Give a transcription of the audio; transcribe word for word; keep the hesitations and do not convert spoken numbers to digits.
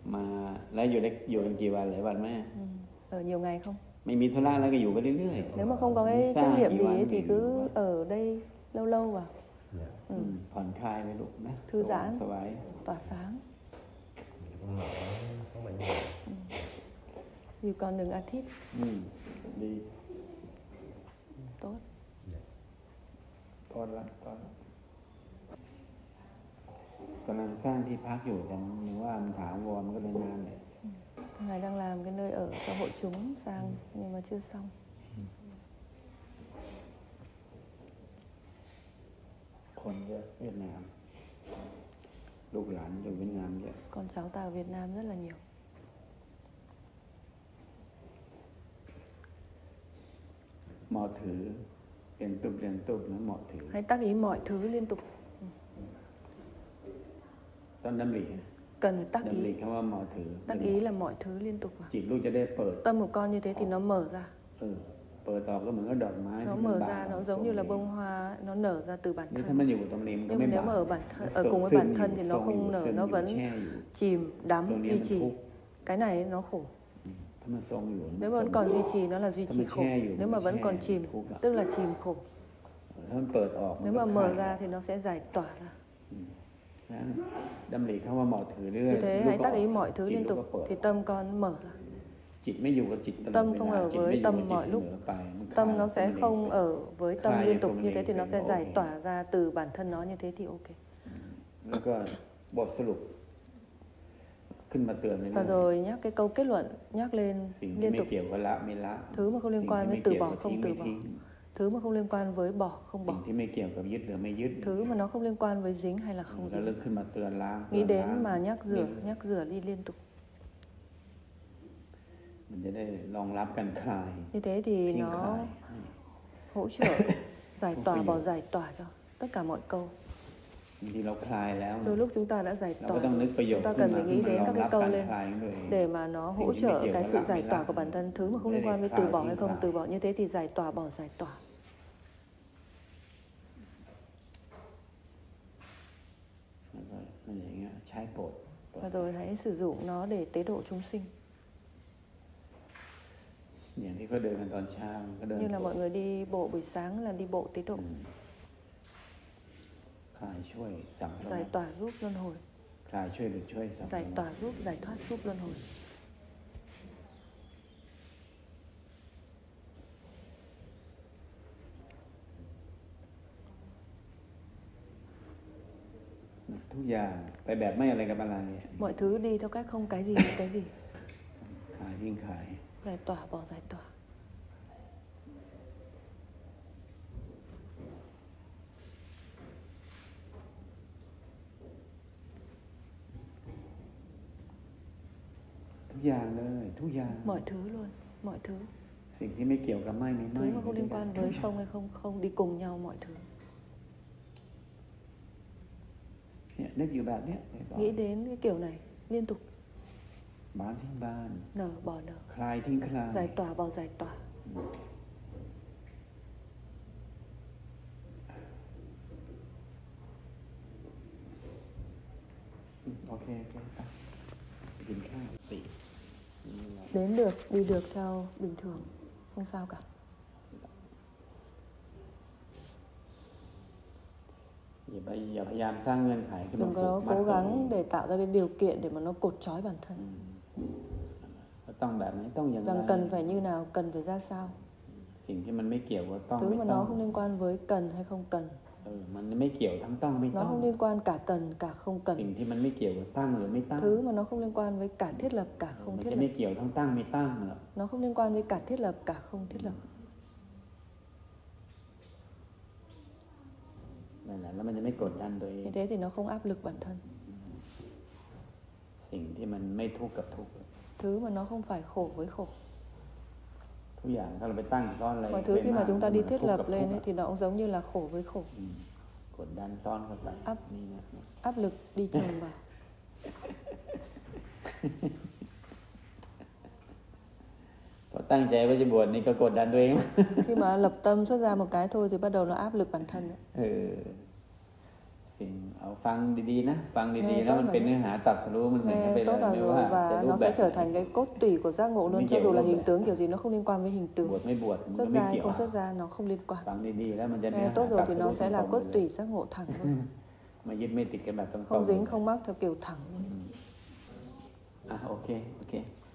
มาแล้วอยู่ได้อยู่กันกี่วันหลายวันไหม ừ. Ở nhiều ngày không? ไม่มีธุระแล้วก็อยู่ไปเรื่อยๆ Nếu mà không có cái trách nhiệm gì ấy, thì cứ ở đây lâu lâu vào. Dạ. Ừ. ผ่อนคลายไปลูกนะ Thư giãn. สบาย Tỏa sáng. Con mở sống bệnh nhân. Ừ. Vì còn đừng ăn thịt. อืมดี Tốt. พอละพอละกำลังสร้างที่พักอยู่แต่หนูว่ามันถาวรมันก็เลยนานเลย Ngài đang làm cái nơi ở cho hội chúng sang nhưng mà chưa xong. คนเยอะเวียดนามลูกหลานอยู่เวียดนามเยอะ Con cháu ta ở Việt Nam rất là nhiều. หมอถือเรียนตุบเรียนตุบนะหมอถือ Hãy tác ý mọi thứ liên tục. ต้นดำริ Cần phải tác ดำริ ý. คำว่าหมอถือ Tác ý là mọi thứ liên tục vào. จิตลูกจะได้เปิด Tâm của con như thế thì nó mở ra. เออเปิดออกก็เหมือนกับดอกไม้ Nó ที่มัน mở บาน ra, nó giống như là bông hoa, nó nở ra từ bản นี่ถ้ามัน thân. อยู่ตรงนี้มันก็ Nhưng ไม่ mà nếu บาน mà ở bản thân, ở ซึม cùng với ซึม bản อยู่ thân thì ทร nó งอยู่ không nở, ซึมอ nó ยู่ vẫn แช่อยู่ chìm, ตรง đắm, นี้ duy มัน trì. ทุกข์ Cái này nó khổ. ถ้ามันทรงอยู่ Nếu มั mà น vẫn ทรง còn duy trì nó là duy ถ้า trì มัน khổ. แช่อยู่ Nếu มั mà น vẫn แช่ còn อยู่ chìm, ทุกข์อะ tức là chìm khổ. ถ้ามันเปิดออก Nếu ก็ mà ค mở ลาย ra thì nó sẽ giải tỏa ra. นะดำริคำว่าหมอถือเรื่อย Như thế ลูก hãy ก็ tác ý mọi จิ thứ ต liên ลูกก็ tục เปิด thì tâm con mở ra. จิตไม่อยู่กับจิตตลอด Tâm เว không ลา ở จิตไม่ với อยู่กับ tâm จิต mọi เส lúc. มอไปมันคลาย Tâm nó ตัว sẽ มันเอง không ở với tâm Khai liên cho tục mình như thế đi thì nó thì sẽ nó giải ok. tỏa ra từ bản thân nó như thế thì ok. แล้วก็บทสรุปขึ้นมาเตือนเลย Và rồi nhắc cái câu kết luận nhắc lên สิ่งที่ liên ไม่ tục. เกี่ยวกับละไม่ละ Thứ mà không สิ่ liên ง quan ที่ với ไม่ từ เกี่ยว bỏ กับ không ทิ้ง từ ไม่ bỏ. ทิ้ง Thứ mà không liên quan với bỏ không สิ่ง bỏ. ที่ไม่เกี่ยวกับยึดหรือไม่ยึด Thứ mà nó không liên quan với dính hay là แล้ không วเลิ dính. กขึ้นมาเตือนล้าง Nghĩ เตือนล้าง đến mà nhắc rửa, นี่ nhắc rửa đi liên tục. มันจะได้รองรับการคลาย Như thế thì ทิ้งคลา nó ย hỗ trợ giải Không tỏa, phải bỏ nhiều. giải tỏa cho tất cả mọi câu. บางทีเราคลายแล้ว Đôi lúc chúng ta đã giải เรา tỏa ก็ต้องนึก rồi. ประโยค Chúng ta ขึ้น cần มา phải ที่ nghĩ มัน đến รอง các รั cái บ câu การ lên คลายของตัวเอง để mà nó สิ่ง hỗ ที่ไม่ trợ เกี่ยว cái กับ sự ละ giải ไม่ tỏa ละ của bản thân. Thứ mà không ไม่ liên ได้ quan với คลา từ ย bỏ ทิ้ hay ง không คลาย từ bỏ, như thế thì giải tỏa, bỏ giải tỏa. แล้วก็มันอย่างเงี้ยใช้โปรดโปรด Và rồi hãy sử dụng nó để tế độ chúng sinh. อย่างที่เขาเดินกันตอนเช้าก็เดิน Như là mọi người đi bộ buổi sáng là đi bộ tế độ. อืมคลายช่วยสังสาร Giải tỏa giúp luân hồi. คลายช่วยหรือช่วยสังสาร Giải tỏa giúp, giải thoát giúp luân hồi. ทุกอย่างไปแบบไม่อะไรกับอะไร Mọi thứ đi theo cách không cái gì với cái gì. ขายทิ้งขาย Giải tỏa, bỏ giải tỏa. ทุกอย่างเลยทุกอย่าง Mọi thứ luôn, mọi thứ. สิ่งที่ไม่เกี่ยวกับไม่ไม่ไม่ Thứ mà không liên quan với không hay không không đi cùng nhau mọi thứ. เนี่ยนึกอยู่แบบเนี้ย Nghĩ đến cái kiểu này liên tục. บ้านทิ้งบ้าน Nở bỏ nở. คลายทิ้งคลาย Giải tỏa, bỏ giải tỏa. โอเคโอเคไปกินข้าวติ Đến được, đi được theo bình thường, không sao cả. อย่าไปอย่าพยายามสร้างเงื่อนไขขึ้นมา Đừng ผูก có มัด cố ตัวเอง gắng để tạo ra cái điều kiện để mà nó cột trói bản อื thân. มต้องแบบไหนต้องอย่างไร Rằng cần phải như nào, cần phải ra sao. สิ่งที่มันไม่เกี่ยวกับต้อง Thứ ไม่ mà ต้อง nó không liên quan với cần hay không cần. เออมันไม่เกี่ยวทั้งต้องไม่ต้ Nó อง không liên quan cả cần, cả không สิ่ง cần. ที่มันไม่เกี่ยวกับตั้งหรือไม่ตั้ง Thứ mà nó không liên quan với cả thiết lập, cả เออ không มัน thiết จะไม่ lập. เกี่ยวทั้งตั้งไม่ตั้งหรอก Nó không liên quan với cả thiết lập, cả không thiết lập. นั่นแหละแล้วมันจะไม่กดดันตัวเอง Như thế thì nó không áp lực bản thân. สิ่งที่มันไม่ทุกข์กับทุกข์ Thứ mà nó không phải khổ với khổ. ทุกอย่างถ้าเราไปตั้งซ้อนอะไร Mọi thứ khi mà chúng ta đi thiết ทุกข์ lập กับทุก lên ข์ ấy, thì nó cũng giống như là khổ với khổ. อืมกดดันซ้อนเข้าไป Áp นี่นะ áp lực đi chồng vào. พอตั้งใจว่าจะบวชนี่ก็กดดันตัวเอง Khi mà lập tâm xuất ra một cái thôi thì bắt đầu nó áp lực bản thân đấy. เออสิ่งเอาเอาฟังดีๆนะฟังดี Nghe ๆแล้ว tốt มัน rồi เป็น đấy. เนื้อหาตรัสรู้มันเหมือนกันไป Nghe เล tốt ย là ไม่ rồi ว่าจะ và รูป nó แบ sẽ บ trở thành cái cốt tủy của giác ngộ luôn, Mới cho chịu dù là luôn hình đấy. tướng kiểu gì nó không liên quan với hình บ tướng. วชไม่บวชมันก็ Xuất ไม่ gia hay เกี่ยว không xuất gia nó không liên quan. ฟังดีๆแล้วมันจะเนื้อ Nghe หา tốt ต rồi รัส thì รู้ nó ต sẽ ร là งๆ cốt เลย tủy giác ngộ thẳng luôn. มายึดไม่ติดกันแบบตรงๆ Không dính không mắc theo kiểu thẳng luôn. อ่ะโอเคโอเค